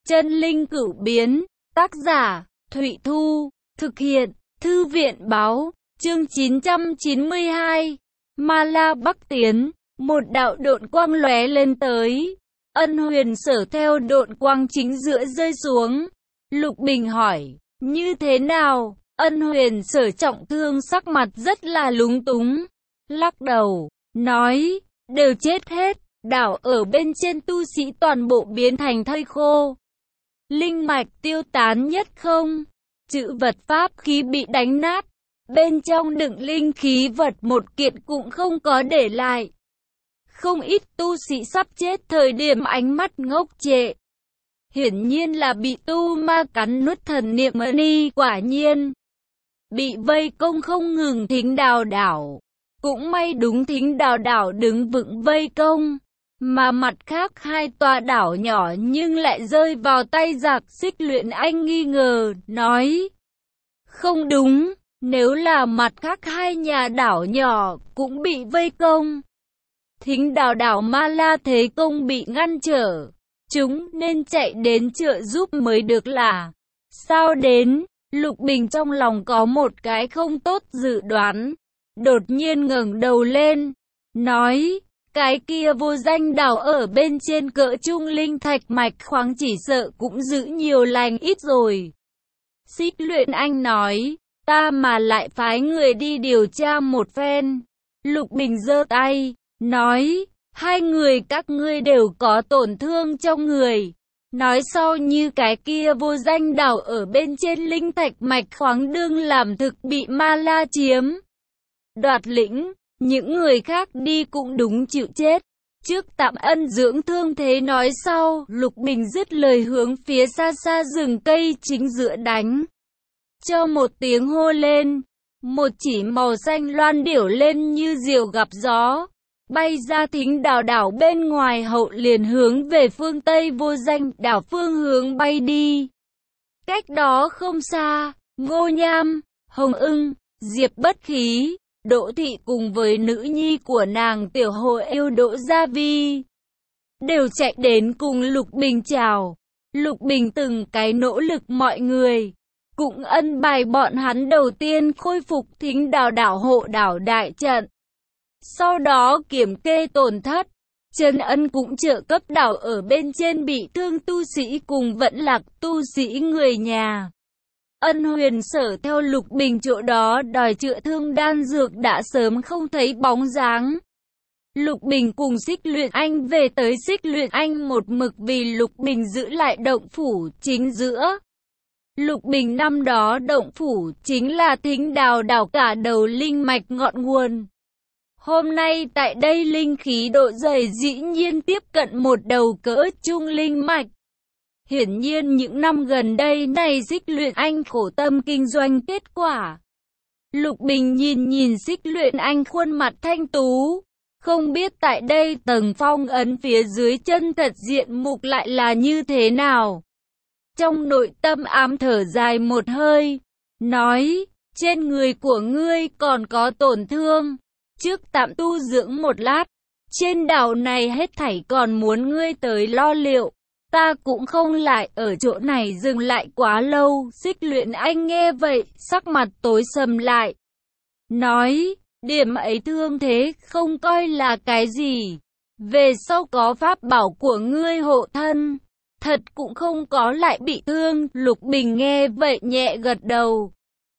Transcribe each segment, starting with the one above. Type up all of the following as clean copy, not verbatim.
Chân linh cửu biến, tác giả, Thụy Thu, thực hiện, Thư viện báo, chương 992, Ma La Bắc Tiến, một đạo độn quang lóe lên tới. Ân Huyền Sở theo độn quang chính giữa rơi xuống. Lục Bình hỏi, như thế nào? Ân Huyền Sở trọng thương sắc mặt rất là lúng túng, lắc đầu, nói, đều chết hết, đảo ở bên trên tu sĩ toàn bộ biến thành thây khô. Linh mạch tiêu tán nhất không, chữ vật pháp khí bị đánh nát, bên trong đựng linh khí vật một kiện cũng không có để lại. Không ít tu sĩ sắp chết thời điểm ánh mắt ngốc trệ. Hiển nhiên là bị tu ma cắn nuốt thần niệm mani, quả nhiên. Bị vây công không ngừng Thính Đào đảo. Cũng may đúng Thính Đào đảo đứng vững vây công. Mà mặt khác hai tòa đảo nhỏ nhưng lại rơi vào tay Giặc Xích Luyện Anh nghi ngờ, nói. Không đúng, nếu là mặt khác hai nhà đảo nhỏ cũng bị vây công. Thính Đào đảo Ma La thế công bị ngăn trở. Chúng nên chạy đến trợ giúp mới được là. Sao đến, Lục Bình trong lòng có một cái không tốt dự đoán. Đột nhiên ngẩng đầu lên, nói, cái kia vô danh đảo ở bên trên cỡ trung linh thạch mạch khoáng chỉ sợ cũng giữ nhiều lành ít rồi. Xích Luyện Anh nói, ta mà lại phái người đi điều tra một phen. Lục Bình giơ tay, nói, hai người các ngươi đều có tổn thương trong người. Nói sau như cái kia vô danh đảo ở bên trên linh thạch mạch khoáng đương làm thực bị Ma La chiếm đoạt lĩnh, những người khác đi cũng đúng chịu chết. Trước tạm ân dưỡng thương thế nói sau, Lục Bình dứt lời hướng phía xa xa rừng cây chính giữa đánh. Cho một tiếng hô lên, một chỉ màu xanh loan điểu lên như diều gặp gió. Bay ra Thính Đào đảo bên ngoài hậu liền hướng về phương Tây vô danh đảo phương hướng bay đi. Cách đó không xa, Ngô Nham, Hồng Ưng, Diệp Bất Khí, Đỗ Thị cùng với nữ nhi của nàng tiểu hộ yêu Đỗ Gia Vi đều chạy đến cùng Lục Bình chào. Lục Bình từng cái nỗ lực mọi người, cũng ân bài bọn hắn đầu tiên khôi phục Thính Đào đảo hộ đảo đại trận. Sau đó kiểm kê tổn thất, Trần Ân cũng trợ cấp đảo ở bên trên bị thương tu sĩ cùng vẫn lạc tu sĩ người nhà. Ân Huyền Sở theo Lục Bình chỗ đó đòi chữa thương đan dược đã sớm không thấy bóng dáng. Lục Bình cùng Xích Luyện Anh về tới Xích Luyện Anh một mực vì Lục Bình giữ lại động phủ chính giữa. Lục Bình năm đó động phủ chính là Thính Đào đảo cả đầu linh mạch ngọn nguồn. Hôm nay tại đây linh khí độ dày dĩ nhiên tiếp cận một đầu cỡ trung linh mạch. Hiển nhiên những năm gần đây này Xích Luyện Anh khổ tâm kinh doanh kết quả. Lục Bình nhìn Xích Luyện Anh khuôn mặt thanh tú. Không biết tại đây tầng phong ấn phía dưới chân thật diện mục lại là như thế nào. Trong nội tâm ám thở dài một hơi, nói, trên người của ngươi còn có tổn thương. Trước tạm tu dưỡng một lát, trên đảo này hết thảy còn muốn ngươi tới lo liệu. Ta cũng không lại ở chỗ này dừng lại quá lâu. Xích Luyện Anh nghe vậy, sắc mặt tối sầm lại. Nói, điểm ấy thương thế không coi là cái gì. Về sau có pháp bảo của ngươi hộ thân, thật cũng không có lại bị thương. Lục Bình nghe vậy nhẹ gật đầu.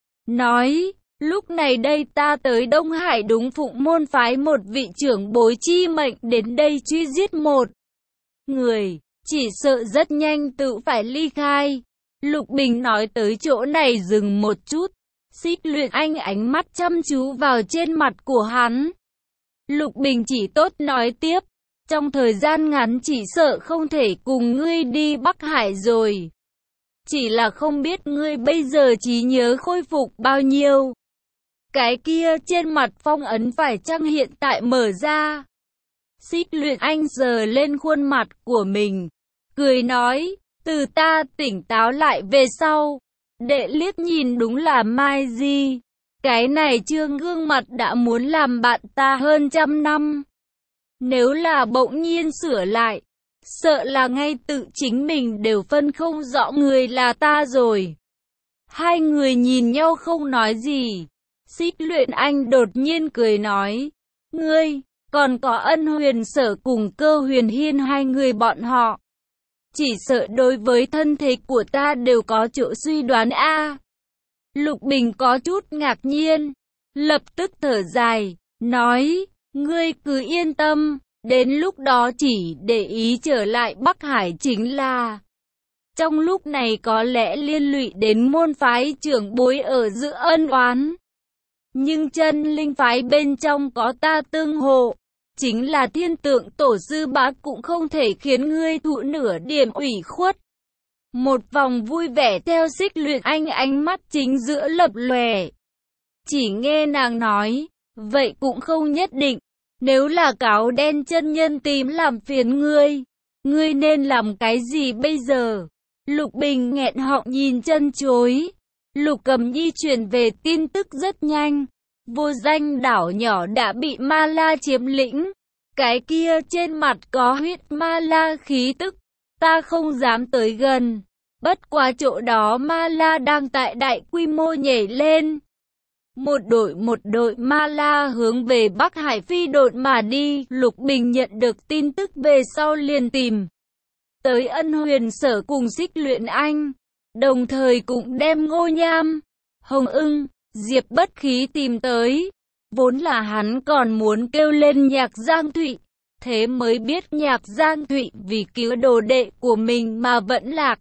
Nói, lúc này đây ta tới Đông Hải đúng phụng môn phái một vị trưởng bối chi mệnh đến đây truy giết một người. Chỉ sợ rất nhanh tự phải ly khai. Lục Bình nói tới chỗ này dừng một chút. Xích Luyện Anh ánh mắt chăm chú vào trên mặt của hắn. Lục Bình chỉ tốt nói tiếp. Trong thời gian ngắn chỉ sợ không thể cùng ngươi đi Bắc Hải rồi. Chỉ là không biết ngươi bây giờ trí nhớ khôi phục bao nhiêu. Cái kia trên mặt phong ấn phải chăng hiện tại mở ra. Xích Luyện Anh sờ lên khuôn mặt của mình, cười nói, từ ta tỉnh táo lại về sau, đệ liếc nhìn đúng là Mai Di. Cái này trương gương mặt đã muốn làm bạn ta hơn 100 năm. Nếu là bỗng nhiên sửa lại, sợ là ngay tự chính mình đều phân không rõ người là ta rồi. Hai người nhìn nhau không nói gì. Xích Luyện Anh đột nhiên cười nói, ngươi, còn có Ân Huyền Sở cùng Cơ Huyền Hiên, hai người bọn họ. Chỉ sợ đối với thân thế của ta đều có chỗ suy đoán a. Lục Bình có chút ngạc nhiên, lập tức thở dài, nói, ngươi cứ yên tâm, đến lúc đó chỉ để ý trở lại Bắc Hải chính là. Trong lúc này có lẽ liên lụy đến môn phái trưởng bối ở giữa ân oán. Nhưng chân linh phái bên trong có ta tương hộ, chính là Thiên Tượng Tổ sư bá cũng không thể khiến ngươi thụ nửa điểm ủy khuất. Một vòng vui vẻ theo Xích Luyện Anh, ánh mắt chính giữa lập lòe. Chỉ nghe nàng nói, vậy cũng không nhất định, nếu là cáo đen chân nhân tím làm phiền ngươi nên làm cái gì bây giờ? Lục Bình nghẹn họng nhìn chân chối. Lục Cầm Nhi truyền về tin tức rất nhanh. Vô Danh đảo nhỏ đã bị ma la chiếm lĩnh. Cái kia trên mặt có huyết ma la khí tức, ta không dám tới gần. Bất quá chỗ đó ma la đang tại đại quy mô nhảy lên. Một đội ma la hướng về Bắc Hải phi độn mà đi. Lục Bình nhận được tin tức về sau liền tìm tới Ân Huyền Sở cùng Xích Luyện Anh, đồng thời cũng đem Ngô Nham, Hồng Ưng, Diệp Bất Khí tìm tới. Vốn là hắn còn muốn kêu lên Nhạc Giang Thụy, thế mới biết Nhạc Giang Thụy vì cứu đồ đệ của mình mà vẫn lạc.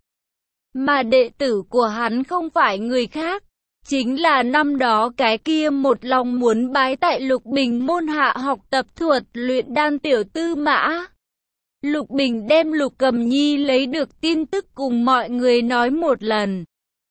Mà đệ tử của hắn không phải người khác, chính là năm đó cái kia một lòng muốn bái tại Lục Bình môn hạ học tập thuật luyện đan tiểu Tư Mã. Lục Bình đem Lục Cầm Nhi lấy được tin tức cùng mọi người nói một lần.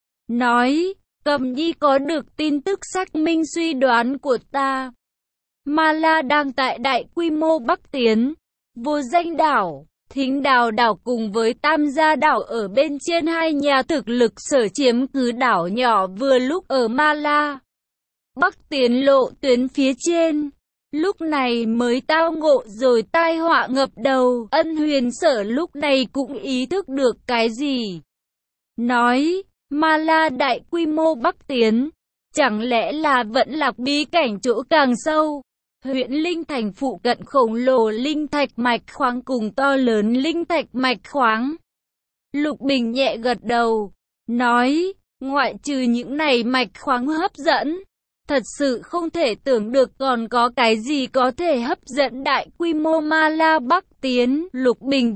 Nói, Cầm Nhi có được tin tức xác minh suy đoán của ta. Ma La đang tại đại quy mô bắc tiến. Vô Danh đảo, Thính Đào đảo cùng với Tam Gia đảo ở bên trên hai nhà thực lực sở chiếm cứ đảo nhỏ vừa lúc ở Ma La bắc tiến lộ tuyến phía trên. Lúc này mới tao ngộ rồi tai họa ngập đầu. Ân Huyền Sở lúc này cũng ý thức được cái gì. Nói, Ma La đại quy mô bắc tiến, chẳng lẽ là vẫn lạc bí cảnh chỗ càng sâu. Huyện Linh Thành phụ cận khổng lồ linh thạch mạch khoáng cùng to lớn linh thạch mạch khoáng. Lục Bình nhẹ gật đầu, nói, ngoại trừ những này mạch khoáng hấp dẫn, thật sự không thể tưởng được còn có cái gì có thể hấp dẫn đại quy mô Ma La bắc tiến. Lục Bình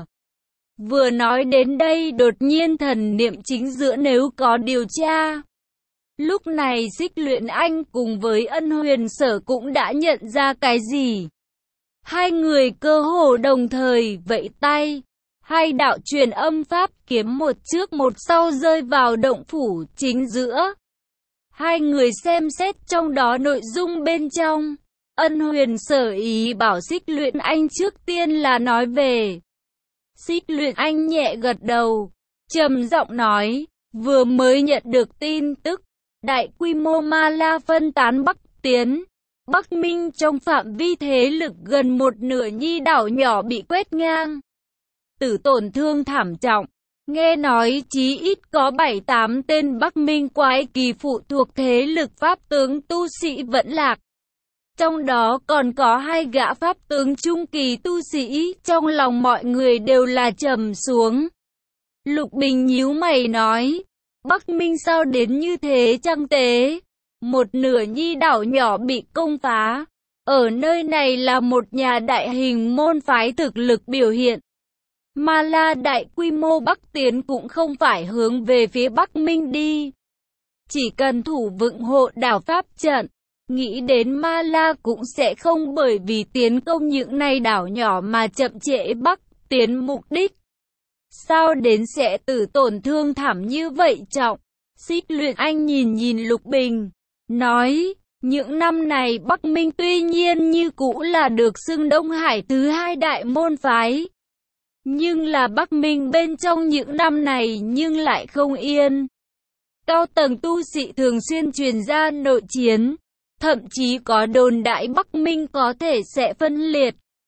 vừa nói đến đây đột nhiên thần niệm chính giữa nếu có điều tra. Lúc này Xích Luyện Anh cùng với Ân Huyền Sở cũng đã nhận ra cái gì. Hai người cơ hồ đồng thời vẫy tay. Hai đạo truyền âm pháp kiếm một trước một sau rơi vào động phủ chính giữa. Hai người xem xét trong đó nội dung bên trong. Ân Huyền Sở ý bảo Xích Luyện Anh trước tiên là nói về. Xích Luyện Anh nhẹ gật đầu, trầm giọng nói, vừa mới nhận được tin tức, đại quy mô Ma La phân tán bắc tiến. Bắc Minh trong phạm vi thế lực gần một nửa nhi đảo nhỏ bị quét ngang. Tử tổn thương thảm trọng. Nghe nói chí ít có 7-8 tên Bắc Minh quái kỳ phụ thuộc thế lực pháp tướng tu sĩ vẫn lạc. Trong đó còn có 2 gã pháp tướng trung kỳ tu sĩ, trong lòng mọi người đều là trầm xuống. Lục Bình nhíu mày nói, Bắc Minh sao đến như thế chăng tế? Một nửa nhi đảo nhỏ bị công phá. Ở nơi này là một nhà đại hình môn phái thực lực biểu hiện. Ma La đại quy mô bắc tiến cũng không phải hướng về phía Bắc Minh đi. Chỉ cần thủ vững hộ đảo pháp trận, nghĩ đến Ma La cũng sẽ không bởi vì tiến công những này đảo nhỏ mà chậm trễ bắc tiến mục đích. Sao đến sẽ tử tổn thương thảm như vậy trọng? Xích Luyện Anh nhìn Lục Bình, nói, những năm này Bắc Minh tuy nhiên như cũ là được xưng Đông Hải thứ 2 đại môn phái. Nhưng là Bắc Minh bên trong những năm này nhưng lại không yên. Cao tầng tu sĩ thường xuyên truyền ra nội chiến, thậm chí có đồn đại Bắc Minh có thể sẽ phân liệt.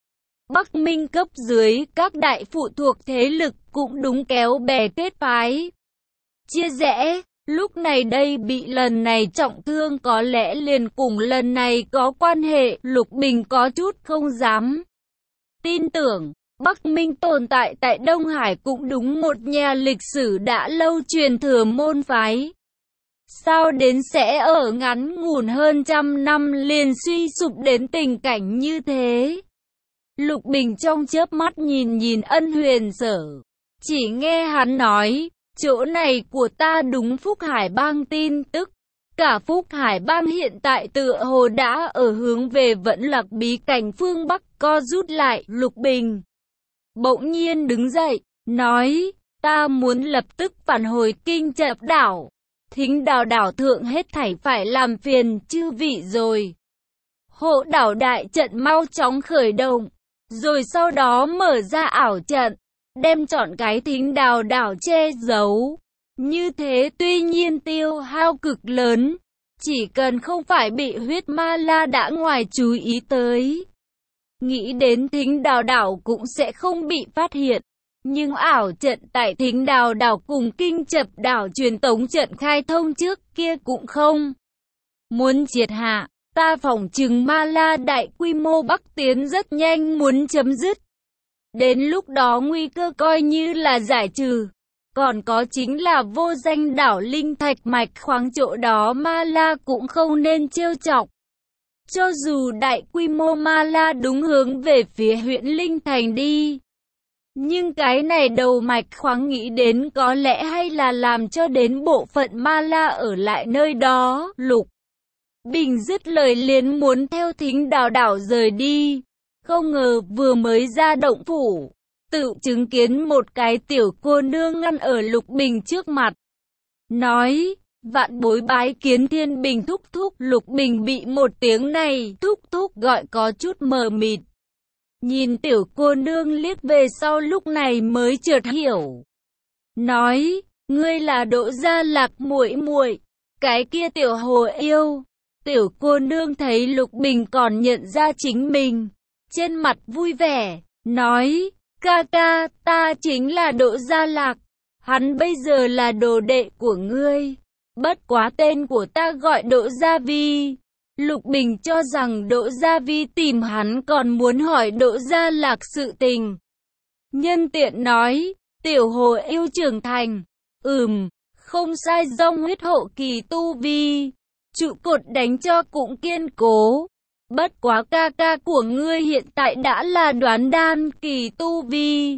Bắc Minh cấp dưới, các đại phụ thuộc thế lực cũng đúng kéo bè kết phái. Chia rẽ, lúc này đây bị lần này trọng thương có lẽ liền cùng lần này có quan hệ, Lục Bình có chút không dám tin tưởng. Bắc Minh tồn tại tại Đông Hải cũng đúng một nhà lịch sử đã lâu truyền thừa môn phái. Sao đến sẽ ở ngắn ngủn hơn trăm năm liền suy sụp đến tình cảnh như thế? Lục Bình trong chớp mắt nhìn Ân Huyền Sở. Chỉ nghe hắn nói, chỗ này của ta đúng Phúc Hải Bang tin tức. Cả Phúc Hải Bang hiện tại tựa hồ đã ở hướng về Vẫn Lạc bí cảnh phương Bắc co rút lại. Lục Bình bỗng nhiên đứng dậy, nói, ta muốn lập tức phản hồi Kinh Chập đảo. Thính Đào đảo thượng hết thảy phải làm phiền chư vị rồi. Hộ đảo đại trận mau chóng khởi động, rồi sau đó mở ra ảo trận, đem trọn cái Thính Đào đảo che giấu. Như thế tuy nhiên tiêu hao cực lớn, chỉ cần không phải bị huyết ma la đã ngoài chú ý tới. Nghĩ đến Thính Đào đảo cũng sẽ không bị phát hiện. Nhưng ảo trận tại Thính Đào đảo cùng Kinh Chập đảo truyền tống trận khai thông trước kia cũng không muốn triệt hạ. Ta phỏng chừng ma la đại quy mô bắc tiến rất nhanh muốn chấm dứt. Đến lúc đó nguy cơ coi như là giải trừ. Còn có chính là vô danh đảo linh thạch mạch khoáng, chỗ đó ma la cũng không nên trêu chọc. Cho dù đại quy mô ma la đúng hướng về phía huyện Linh Thành đi. Nhưng cái này đầu mạch khoáng nghĩ đến có lẽ hay là làm cho đến bộ phận ma la ở lại nơi đó. Lục Bình dứt lời liền muốn theo Thính Đào đảo rời đi. Không ngờ vừa mới ra động phủ, tự chứng kiến một cái tiểu cô nương ngăn ở Lục Bình trước mặt. Nói, vạn bối bái kiến Thiên Bình thúc thúc. Lục Bình bị một tiếng này thúc thúc gọi có chút mờ mịt. Nhìn tiểu cô nương liếc về sau lúc này mới chợt hiểu. Nói, ngươi là Đỗ Gia Lạc muội muội, cái kia tiểu hồ yêu. Tiểu cô nương thấy Lục Bình còn nhận ra chính mình, trên mặt vui vẻ, nói, ca ca, ta chính là Đỗ Gia Lạc, hắn bây giờ là đồ đệ của ngươi, bất quá tên của ta gọi Đỗ Gia Vi. Lục Bình cho rằng Đỗ Gia Vi tìm hắn còn muốn hỏi Đỗ Gia Lạc sự tình. Nhân tiện nói, tiểu hồ yêu trưởng thành, không sai, dòng huyết hộ kỳ tu vi, trụ cột đánh cho cũng kiên cố. Bất quá ca ca của ngươi hiện tại đã là đoán đan kỳ tu vi.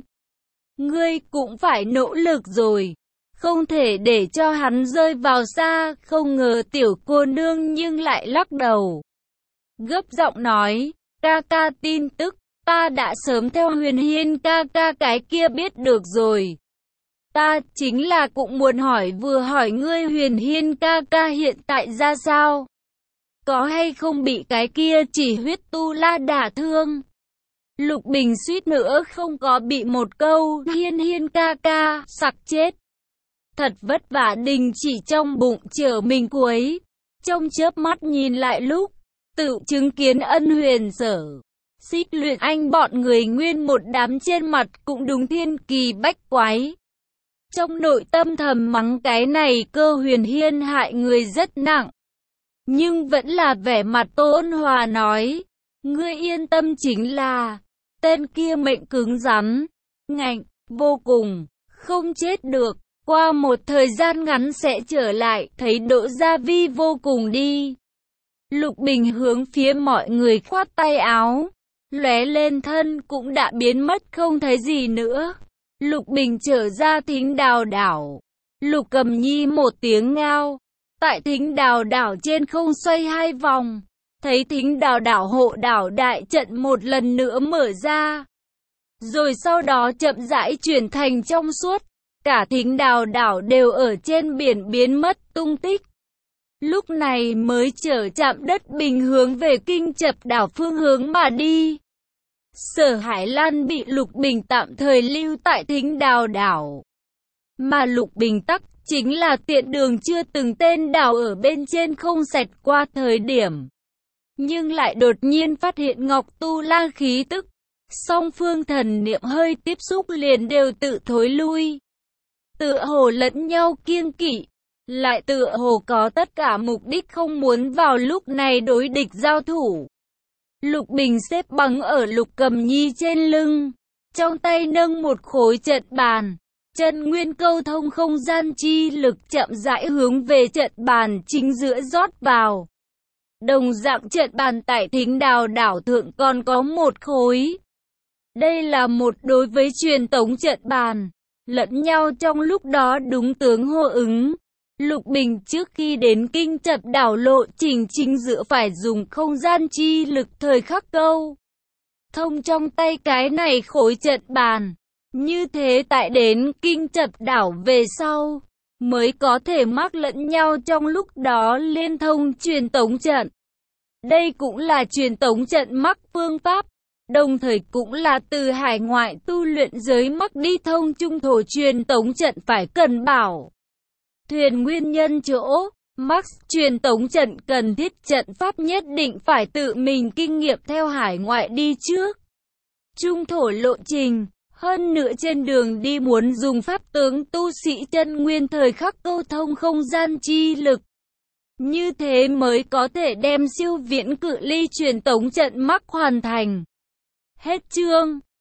Ngươi cũng phải nỗ lực rồi, không thể để cho hắn rơi vào xa. Không ngờ tiểu cô nương nhưng lại lắc đầu, gấp giọng nói, ca ca tin tức, ta đã sớm theo Huyền Hiên ca ca cái kia biết được rồi. Ta chính là cũng muốn hỏi, vừa hỏi ngươi Huyền Hiên ca ca hiện tại ra sao? Có hay không bị cái kia chỉ huyết tu la đả thương? Lục Bình suýt nữa không có bị một câu Hiên Hiên ca ca sặc chết. Thật vất vả đình chỉ trong bụng chở mình cuối. Trong chớp mắt nhìn lại lúc, tự chứng kiến Ân Huyền Sở, Xích Luyện Anh bọn người nguyên một đám trên mặt cũng đúng thiên kỳ bách quái. Trong nội tâm thầm mắng cái này Cơ Huyền Hiên hại người rất nặng. Nhưng vẫn là vẻ mặt ôn hòa nói, ngươi yên tâm, chính là tên kia mệnh cứng rắn, ngạnh, vô cùng, không chết được. Qua một thời gian ngắn sẽ trở lại, thấy Đỗ Gia Vi vô cùng đi. Lục Bình hướng phía mọi người khoát tay áo, lóe lên thân cũng đã biến mất không thấy gì nữa. Lục Bình trở ra Thính Đào đảo. Lục Cầm Nhi một tiếng ngao, tại Thính Đào đảo trên không xoay hai vòng, thấy Thính Đào đảo hộ đảo đại trận một lần nữa mở ra, rồi sau đó chậm rãi chuyển thành trong suốt. Cả Thính Đào đảo đều ở trên biển biến mất tung tích. Lúc này mới chở chạm đất bình hướng về Kinh Chập đảo phương hướng mà đi. Sở Hải Lan bị Lục Bình tạm thời lưu tại Thính Đào đảo. Mà Lục Bình tắc chính là tiện đường chưa từng tên đảo ở bên trên không xẹt qua thời điểm. Nhưng lại đột nhiên phát hiện Ngọc Tu La khí tức. Song phương thần niệm hơi tiếp xúc liền đều tự thối lui. Tựa hồ lẫn nhau kiêng kỵ, lại tựa hồ có tất cả mục đích không muốn vào lúc này đối địch giao thủ. Lục Bình xếp bằng ở Lục Cầm Nhi trên lưng, trong tay nâng một khối trận bàn. Chân nguyên câu thông không gian chi lực chậm rãi hướng về trận bàn chính giữa rót vào. Đồng dạng trận bàn tại Thính Đào đảo thượng còn có một khối. Đây là một đối với truyền tống trận bàn, lẫn nhau trong lúc đó đúng tướng hô ứng. Lục Bình trước khi đến Kinh Chập đảo lộ trình chính giữa phải dùng không gian chi lực thời khắc câu thông trong tay cái này khối trận bàn. Như thế tại đến Kinh Chập đảo về sau, mới có thể mắc lẫn nhau trong lúc đó liên thông truyền tống trận. Đây cũng là truyền tống trận mắc phương pháp, đồng thời cũng là từ hải ngoại tu luyện giới mắc đi thông trung thổ truyền tống trận phải cần bảo. Thuyền nguyên nhân chỗ, mắc truyền tống trận cần thiết trận pháp nhất định phải tự mình kinh nghiệm theo hải ngoại đi trước. Trung thổ lộ trình. Hơn nữa trên đường đi muốn dùng pháp tướng tu sĩ chân nguyên thời khắc câu thông không gian chi lực. Như thế mới có thể đem siêu viễn cự ly truyền tống trận mắc hoàn thành. Hết chương.